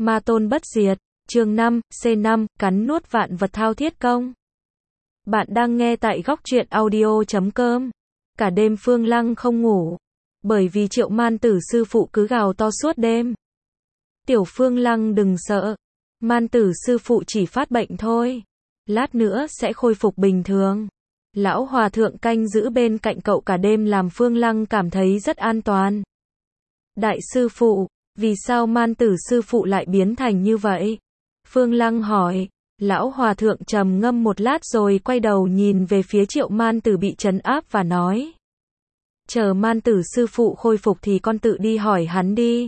Ma tôn bất diệt, chương 5, C5, cắn nuốt vạn vật thao thiết công. Bạn đang nghe tại góc truyện audio.com. Cả đêm Phương Lăng không ngủ, bởi vì Triệu Man Tử sư phụ cứ gào to suốt đêm. Tiểu Phương Lăng đừng sợ, Man Tử sư phụ chỉ phát bệnh thôi, lát nữa sẽ khôi phục bình thường. Lão hòa thượng canh giữ bên cạnh cậu cả đêm làm Phương Lăng cảm thấy rất an toàn. Đại sư phụ, vì sao Man Tử sư phụ lại biến thành như vậy? Phương Lăng hỏi. Lão hòa thượng trầm ngâm một lát rồi quay đầu nhìn về phía Triệu Man Tử bị trấn áp và nói: chờ Man Tử sư phụ khôi phục thì con tự đi hỏi hắn đi.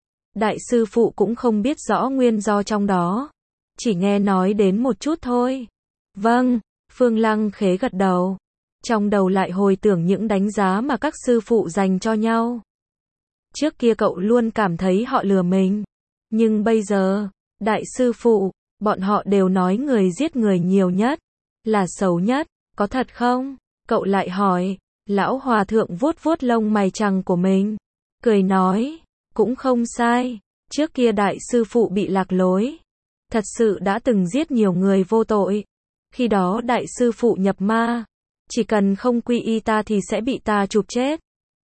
Đại sư phụ cũng không biết rõ nguyên do trong đó, chỉ nghe nói đến một chút thôi. Vâng, Phương Lăng khế gật đầu. Trong đầu lại hồi tưởng những đánh giá mà các sư phụ dành cho nhau. Trước kia cậu luôn cảm thấy họ lừa mình, nhưng bây giờ, đại sư phụ, bọn họ đều nói người giết người nhiều nhất là xấu nhất, có thật không? Cậu lại hỏi. Lão hòa thượng vuốt vuốt lông mày chằng của mình, cười nói, cũng không sai, trước kia đại sư phụ bị lạc lối, thật sự đã từng giết nhiều người vô tội. Khi đó đại sư phụ nhập ma, chỉ cần không quy y ta thì sẽ bị ta chụp chết.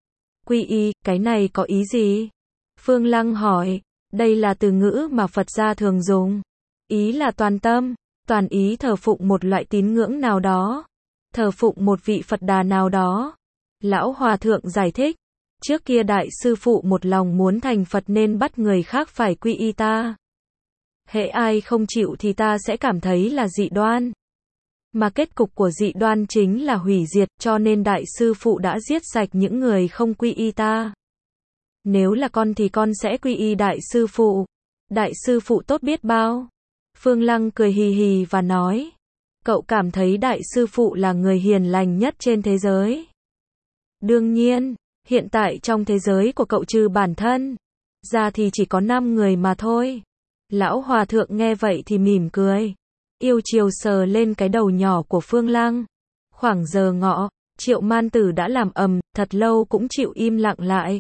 Quy y, cái này có ý gì? Phương Lăng hỏi. Đây là từ ngữ mà Phật gia thường dùng. Ý là toàn tâm, toàn ý thờ phụng một loại tín ngưỡng nào đó, thờ phụng một vị Phật Đà nào đó. Lão hòa thượng giải thích, trước kia đại sư phụ một lòng muốn thành Phật nên bắt người khác phải quy y ta. Hễ ai không chịu thì ta sẽ cảm thấy là dị đoan. Mà kết cục của dị đoan chính là hủy diệt, cho nên đại sư phụ đã giết sạch những người không quy y ta. Nếu là con thì con sẽ quy y đại sư phụ. Đại sư phụ tốt biết bao. Phương Lăng cười hì hì và nói, cậu cảm thấy đại sư phụ là người hiền lành nhất trên thế giới. Đương nhiên, hiện tại trong thế giới của cậu trừ bản thân ra thì chỉ có 5 người mà thôi. Lão hòa thượng nghe vậy thì mỉm cười, yêu chiều sờ lên cái đầu nhỏ của Phương Lăng. Khoảng giờ ngọ, Triệu Man Tử đã làm ầm, thật lâu cũng chịu im lặng lại.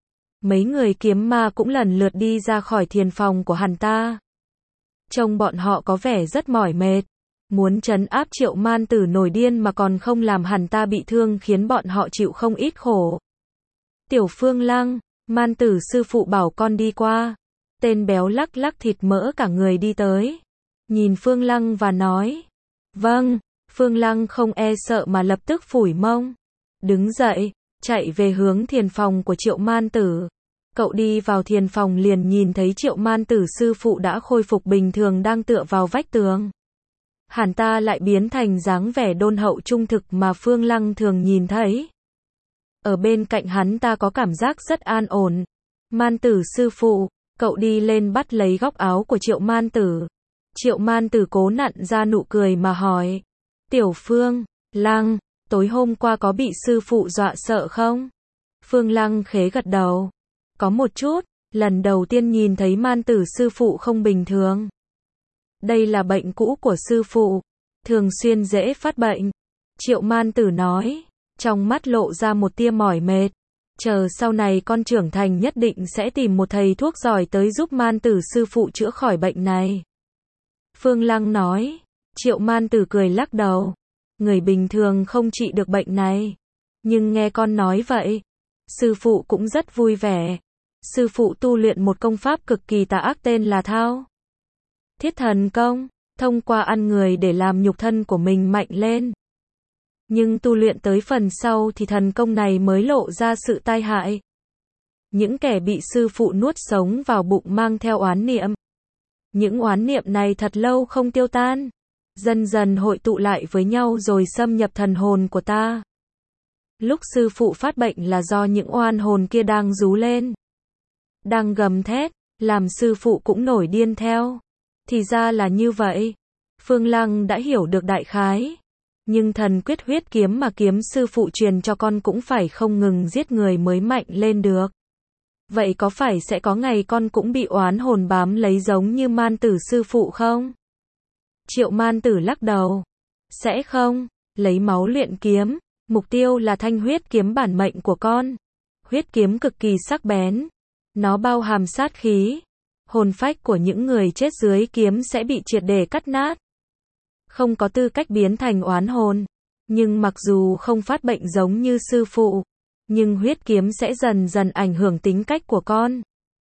Mấy người kiếm ma cũng lần lượt đi ra khỏi thiền phòng của hắn ta. Trông bọn họ có vẻ rất mỏi mệt, muốn trấn áp Triệu Man Tử nổi điên mà còn không làm hắn ta bị thương khiến bọn họ chịu không ít khổ. Tiểu Phương Lăng, Man Tử sư phụ bảo con đi qua. Tên béo lắc lắc thịt mỡ cả người đi tới, nhìn Phương Lăng và nói, vâng. Phương Lăng không e sợ mà lập tức phủi mông, đứng dậy, chạy về hướng thiền phòng của Triệu Man Tử. Cậu đi vào thiền phòng liền nhìn thấy Triệu Man Tử sư phụ đã khôi phục bình thường đang tựa vào vách tường. Hắn ta lại biến thành dáng vẻ đôn hậu trung thực mà Phương Lăng thường nhìn thấy. Ở bên cạnh hắn ta có cảm giác rất an ổn. Man Tử sư phụ, cậu đi lên bắt lấy góc áo của Triệu Man Tử. Triệu Man Tử cố nặn ra nụ cười mà hỏi, Tiểu Phương Lăng, tối hôm qua có bị sư phụ dọa sợ không? Phương Lăng khế gật đầu. Có một chút, lần đầu tiên nhìn thấy Man Tử sư phụ không bình thường. Đây là bệnh cũ của sư phụ, thường xuyên dễ phát bệnh. Triệu Man Tử nói, trong mắt lộ ra một tia mỏi mệt. Chờ sau này con trưởng thành nhất định sẽ tìm một thầy thuốc giỏi tới giúp Man Tử sư phụ chữa khỏi bệnh này. Phương Lăng nói. Triệu Man Tử cười lắc đầu. Người bình thường không trị được bệnh này. Nhưng nghe con nói vậy, sư phụ cũng rất vui vẻ. Sư phụ tu luyện một công pháp cực kỳ tà ác tên là Thao Thiết Thần Công, thông qua ăn người để làm nhục thân của mình mạnh lên. Nhưng tu luyện tới phần sau thì thần công này mới lộ ra sự tai hại. Những kẻ bị sư phụ nuốt sống vào bụng mang theo oán niệm. Những oán niệm này thật lâu không tiêu tan, dần dần hội tụ lại với nhau rồi xâm nhập thần hồn của ta. Lúc sư phụ phát bệnh là do những oan hồn kia đang rú lên, đang gầm thét, làm sư phụ cũng nổi điên theo. Thì ra là như vậy. Phương Lăng đã hiểu được đại khái. Nhưng thần quyết huyết kiếm mà kiếm sư phụ truyền cho con cũng phải không ngừng giết người mới mạnh lên được. Vậy có phải sẽ có ngày con cũng bị oán hồn bám lấy giống như Man Tử sư phụ không? Triệu Man Tử lắc đầu. Sẽ không, lấy máu luyện kiếm, mục tiêu là thanh huyết kiếm bản mệnh của con. Huyết kiếm cực kỳ sắc bén, nó bao hàm sát khí, hồn phách của những người chết dưới kiếm sẽ bị triệt để cắt nát. Không có tư cách biến thành oán hồn. Nhưng mặc dù không phát bệnh giống như sư phụ, nhưng huyết kiếm sẽ dần dần ảnh hưởng tính cách của con.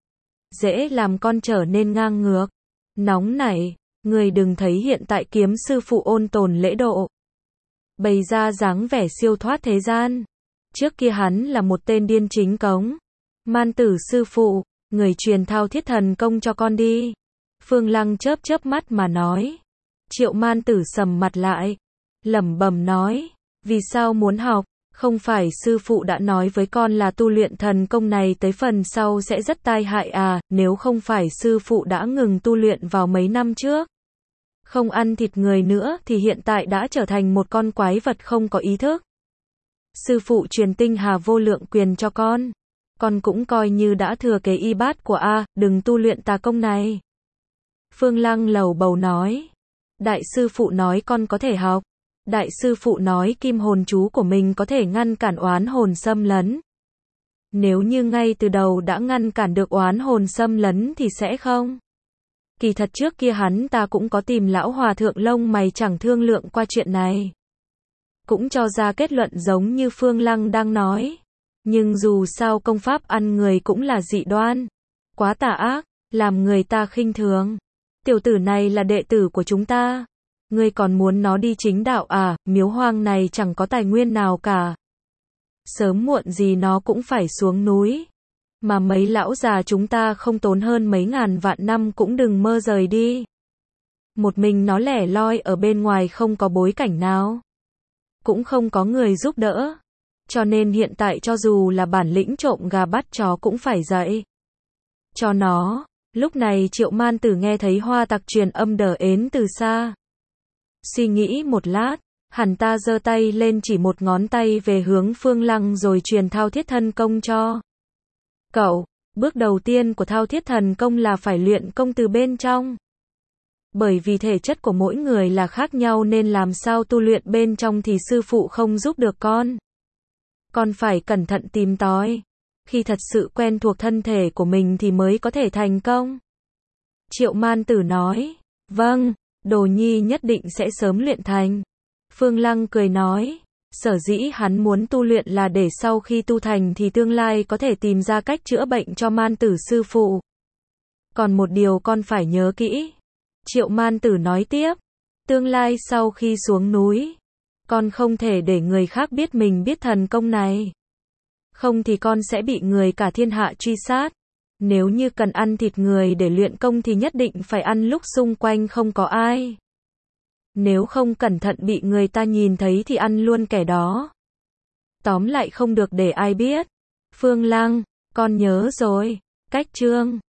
Dễ làm con trở nên ngang ngược, nóng nảy. Người đừng thấy hiện tại kiếm sư phụ ôn tồn lễ độ, bày ra dáng vẻ siêu thoát thế gian. Trước kia hắn là một tên điên chính cống. Man Tử sư phụ, người truyền thao thiết thần công cho con đi. Phương Lăng chớp chớp mắt mà nói. Triệu Man Tử sầm mặt lại, lẩm bẩm nói, vì sao muốn học? Không phải sư phụ đã nói với con là tu luyện thần công này tới phần sau sẽ rất tai hại à, nếu không phải sư phụ đã ngừng tu luyện vào mấy năm trước. Không ăn thịt người nữa thì hiện tại đã trở thành một con quái vật không có ý thức. Sư phụ truyền tinh hà vô lượng quyền cho con cũng coi như đã thừa kế y bát của A, đừng tu luyện tà công này. Phương Lăng lầu bầu nói, đại sư phụ nói con có thể học. Đại sư phụ nói kim hồn chú của mình có thể ngăn cản oán hồn xâm lấn. Nếu như ngay từ đầu đã ngăn cản được oán hồn xâm lấn thì sẽ không. Kỳ thật trước kia hắn ta cũng có tìm lão hòa thượng lông mày chẳng thương lượng qua chuyện này. Cũng cho ra kết luận giống như Phương Lăng đang nói. Nhưng dù sao công pháp ăn người cũng là dị đoan. Quá tà ác, làm người ta khinh thường. Tiểu tử này là đệ tử của chúng ta. Ngươi còn muốn nó đi chính đạo à, miếu hoang này chẳng có tài nguyên nào cả. Sớm muộn gì nó cũng phải xuống núi. Mà mấy lão già chúng ta không tốn hơn mấy ngàn vạn năm cũng đừng mơ rời đi. Một mình nó lẻ loi ở bên ngoài không có bối cảnh nào. Cũng không có người giúp đỡ. Cho nên hiện tại cho dù là bản lĩnh trộm gà bắt chó cũng phải dạy cho nó. Lúc này Triệu Man Tử nghe thấy Hoa Tặc truyền âm đờ ến từ xa. Suy nghĩ một lát, hắn ta giơ tay lên chỉ một ngón tay về hướng Phương Lăng rồi truyền thao thiết thân công cho cậu. Bước đầu tiên của thao thiết thần công là phải luyện công từ bên trong. Bởi vì thể chất của mỗi người là khác nhau nên làm sao tu luyện bên trong thì sư phụ không giúp được con. Con phải cẩn thận tìm tòi. Khi thật sự quen thuộc thân thể của mình thì mới có thể thành công. Triệu Man Tử nói, vâng, Đồ Nhi nhất định sẽ sớm luyện thành. Phương Lăng cười nói, sở dĩ hắn muốn tu luyện là để sau khi tu thành thì tương lai có thể tìm ra cách chữa bệnh cho Man Tử sư phụ. Còn một điều con phải nhớ kỹ. Triệu Man Tử nói tiếp, tương lai sau khi xuống núi, con không thể để người khác biết mình biết thần công này. Không thì con sẽ bị người cả thiên hạ truy sát. Nếu như cần ăn thịt người để luyện công thì nhất định phải ăn lúc xung quanh không có ai. Nếu không cẩn thận bị người ta nhìn thấy thì ăn luôn kẻ đó. Tóm lại không được để ai biết. Phương Lăng, con nhớ rồi. Cách chương